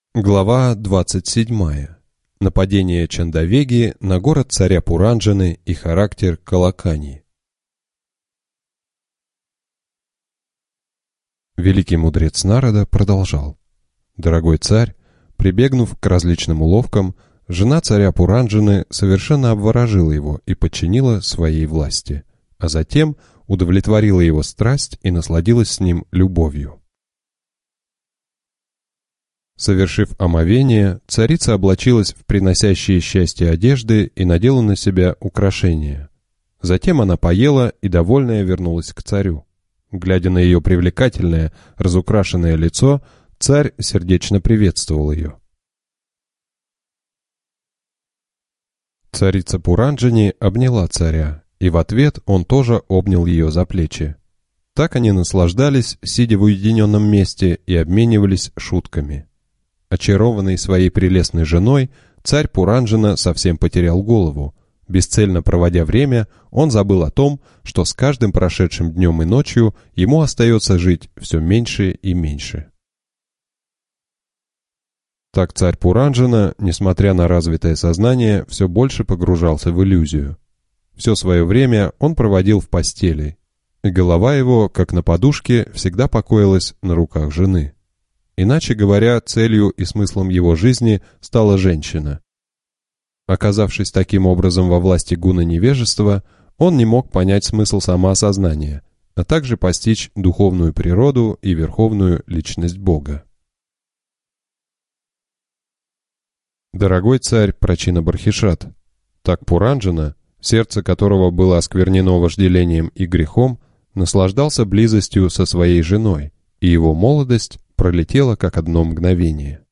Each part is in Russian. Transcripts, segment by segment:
Глава 27. Нападение Чандавеги на город царя Пуранджаны и характер Калакани. Великий мудрец Нарада продолжал. Дорогой царь, прибегнув к различным уловкам, жена царя Пуранджаны совершенно обворожила его и подчинила своей власти, а затем удовлетворила его страсть и насладилась с ним любовью. Совершив омовение, царица облачилась в приносящие счастье одежды и надела на себя украшения. Затем она поела и, довольная, вернулась к царю. Глядя на ее привлекательное, разукрашенное лицо, царь сердечно приветствовал ее. Царица Пуранджани обняла царя, и в ответ он тоже обнял ее за плечи. Так они наслаждались, сидя в уединенном месте, и обменивались шутками. Очарованный своей прелестной женой, царь Пуранджана совсем потерял голову. Бесцельно проводя время, он забыл о том, что с каждым прошедшим днем и ночью ему остается жить все меньше и меньше. Так царь Пуранджана, несмотря на развитое сознание, все больше погружался в иллюзию. Все свое время он проводил в постели, и голова его, как на подушке, всегда покоилась на руках жены. Иначе говоря, целью и смыслом его жизни стала женщина. Оказавшись таким образом во власти гуна невежества, он не мог понять смысл самоосознания, а также постичь духовную природу и верховную личность Бога. Дорогой царь Прачина-Бархишат, так Пуранджана, сердце которого было осквернено вожделением и грехом, наслаждался близостью со своей женой, и его молодость пролетело как одно мгновение.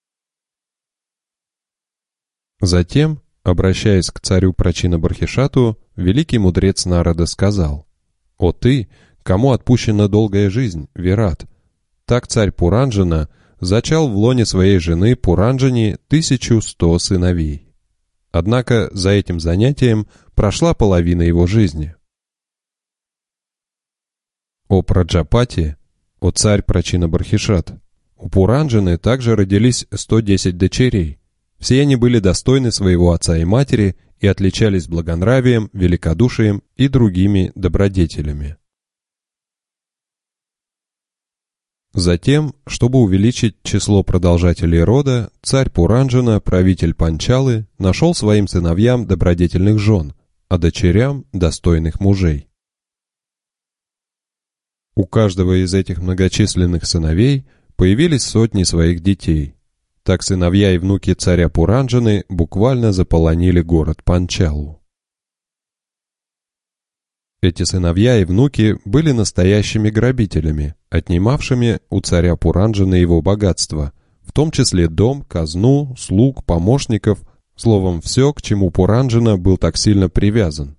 Затем, обращаясь к царю Прачина-Бархишату, великий мудрец Нарада сказал: «О ты, кому отпущена долгая жизнь, Вират! Так царь Пуранджана зачал в лоне своей жены Пуранджани 1100 сыновей. Однако за этим занятием прошла половина его жизни. О Праджапати! О царь Прачина-Бархишат! У Пуранджаны также родились 110 дочерей. Все они были достойны своего отца и матери и отличались благонравием, великодушием и другими добродетелями. Затем, чтобы увеличить число продолжателей рода, царь Пуранджана, правитель Панчалы, нашел своим сыновьям добродетельных жен, а дочерям достойных мужей. У каждого из этих многочисленных сыновей появились сотни своих детей. Так сыновья и внуки царя Пуранджаны буквально заполонили город Панчалу. Эти сыновья и внуки были настоящими грабителями, отнимавшими у царя Пуранджаны его богатство, в том числе дом, казну, слуг, помощников, словом, все, к чему Пуранджана был так сильно привязан.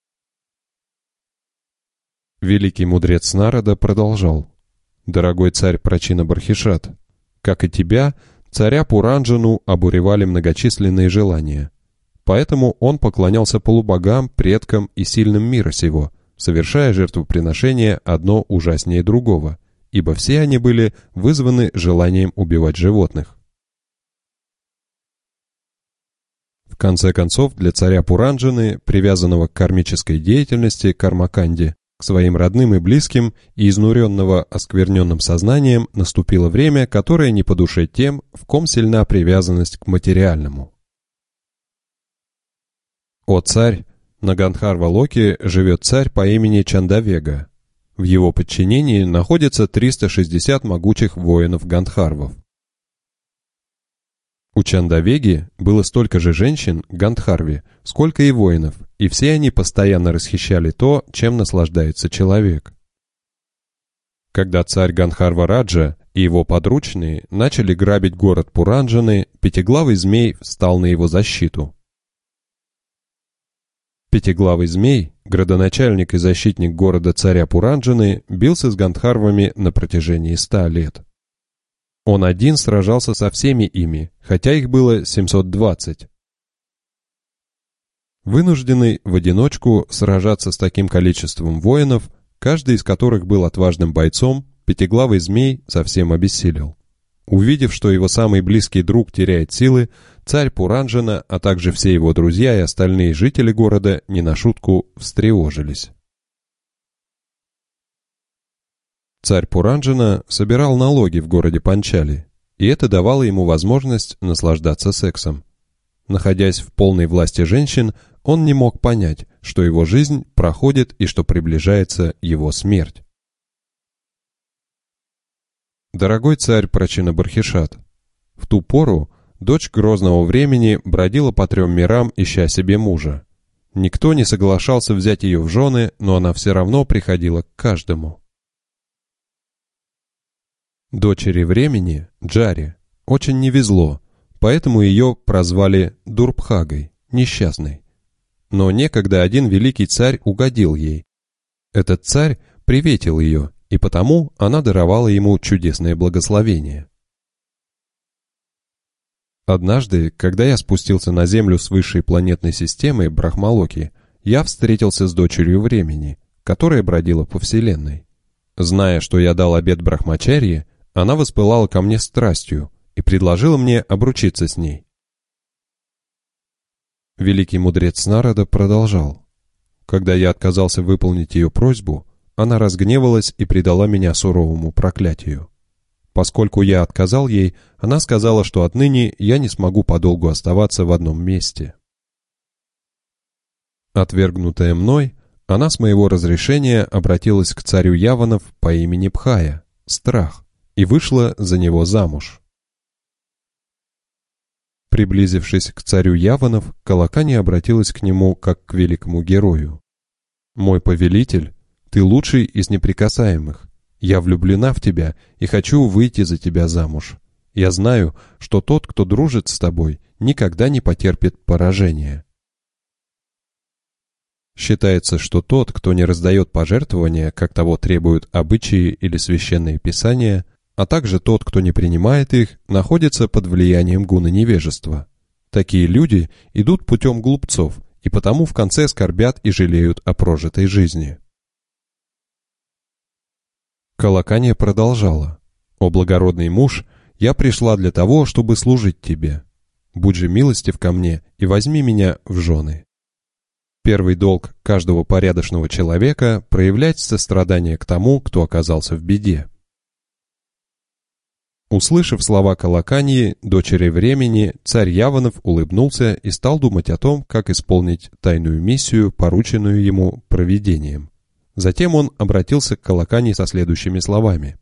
Великий мудрец Нарада продолжал. «Дорогой царь Прачина-Бархишат, как и тебя, царя Пуранджану обуревали многочисленные желания. Поэтому он поклонялся полубогам, предкам и сильным мира сего, совершая жертвоприношения одно ужаснее другого, ибо все они были вызваны желанием убивать животных. В конце концов, для царя Пуранджаны, привязанного к кармической деятельности Кармаканди, к своим родным и близким и изнуренного оскверненным сознанием, наступило время, которое не по душе тем, в ком сильна привязанность к материальному. О царь! На Гандхарва-Локе живет царь по имени Чандавега. В его подчинении находится 360 могучих воинов-гандхарвов. У Чандавеги было столько же женщин, Гандхарви, сколько и воинов, и все они постоянно расхищали то, чем наслаждается человек. Когда царь Гандхарва-Раджа и его подручные начали грабить город Пуранджаны, пятиглавый змей встал на его защиту. Пятиглавый змей, градоначальник и защитник города царя Пуранджаны, бился с Гандхарвами на протяжении 100 лет. Он один сражался со всеми ими, хотя их было 720. Вынужденный в одиночку сражаться с таким количеством воинов, каждый из которых был отважным бойцом, пятиглавый змей совсем обессилел. Увидев, что его самый близкий друг теряет силы, царь Пуранджана, а также все его друзья и остальные жители города не на шутку встревожились. Царь Пуранджана собирал налоги в городе Панчали, и это давало ему возможность наслаждаться сексом. Находясь в полной власти женщин, он не мог понять, что его жизнь проходит и что приближается его смерть. Дорогой царь Прачинабархишат, в ту пору дочь грозного времени бродила по 3 мирам, ища себе мужа. Никто не соглашался взять ее в жены, но она все равно приходила к каждому. Дочери времени, Джаре, очень не везло, поэтому ее прозвали Дурбхагой, несчастной. Но некогда один великий царь угодил ей. Этот царь приветил ее, и потому она даровала ему чудесное благословение. Однажды, когда я спустился на Землю с высшей планетной системы Брахмалоки, я встретился с дочерью времени, которая бродила по Вселенной. Зная, что я дал обет Брахмачарье, она воспылала ко мне страстью и предложила мне обручиться с ней. Великий мудрец Нарада продолжал. Когда я отказался выполнить ее просьбу, она разгневалась и предала меня суровому проклятию. Поскольку я отказал ей, она сказала, что отныне я не смогу подолгу оставаться в одном месте. Отвергнутая мной, она с моего разрешения обратилась к царю Яванов по имени Пхая, Страх, и вышла за него замуж. Приблизившись к царю Яванов, Калакани обратилась к нему как к великому герою. «Мой повелитель, ты лучший из неприкасаемых. Я влюблена в тебя и хочу выйти за тебя замуж. Я знаю, что тот, кто дружит с тобой, никогда не потерпит поражения». Считается, что тот, кто не раздает пожертвования, как того требуют обычаи или священные писания, а также тот, кто не принимает их, находится под влиянием гуна невежества. Такие люди идут путем глупцов и потому в конце скорбят и жалеют о прожитой жизни. Калакани продолжала. «О благородный муж, я пришла для того, чтобы служить тебе. Будь же милостив ко мне и возьми меня в жены». Первый долг каждого порядочного человека – проявлять сострадание к тому, кто оказался в беде. Услышав слова Калаканьи, дочери времени, царь Яванов улыбнулся и стал думать о том, как исполнить тайную миссию, порученную ему провидением. Затем он обратился к Калаканьи со следующими словами.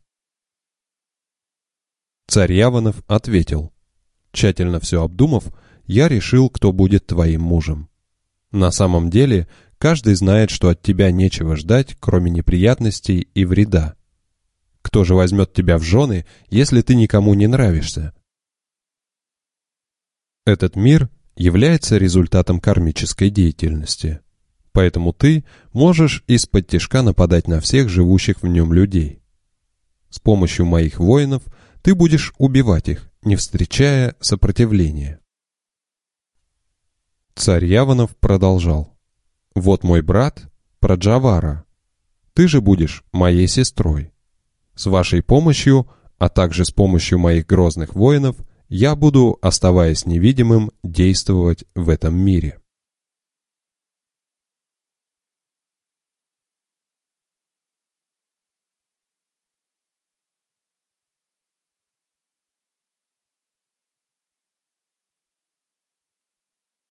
Царь Яванов ответил: «Тщательно все обдумав, я решил, кто будет твоим мужем. На самом деле, каждый знает, что от тебя нечего ждать, кроме неприятностей и вреда. Кто же возьмет тебя в жены, если ты никому не нравишься? Этот мир является результатом кармической деятельности, поэтому ты можешь из-под тишка нападать на всех живущих в нем людей. С помощью моих воинов ты будешь убивать их, не встречая сопротивления». Царь Яванов продолжал. «Вот мой брат Праджавара. Ты же будешь моей сестрой. С вашей помощью, а также с помощью моих грозных воинов, я буду, оставаясь невидимым, действовать в этом мире».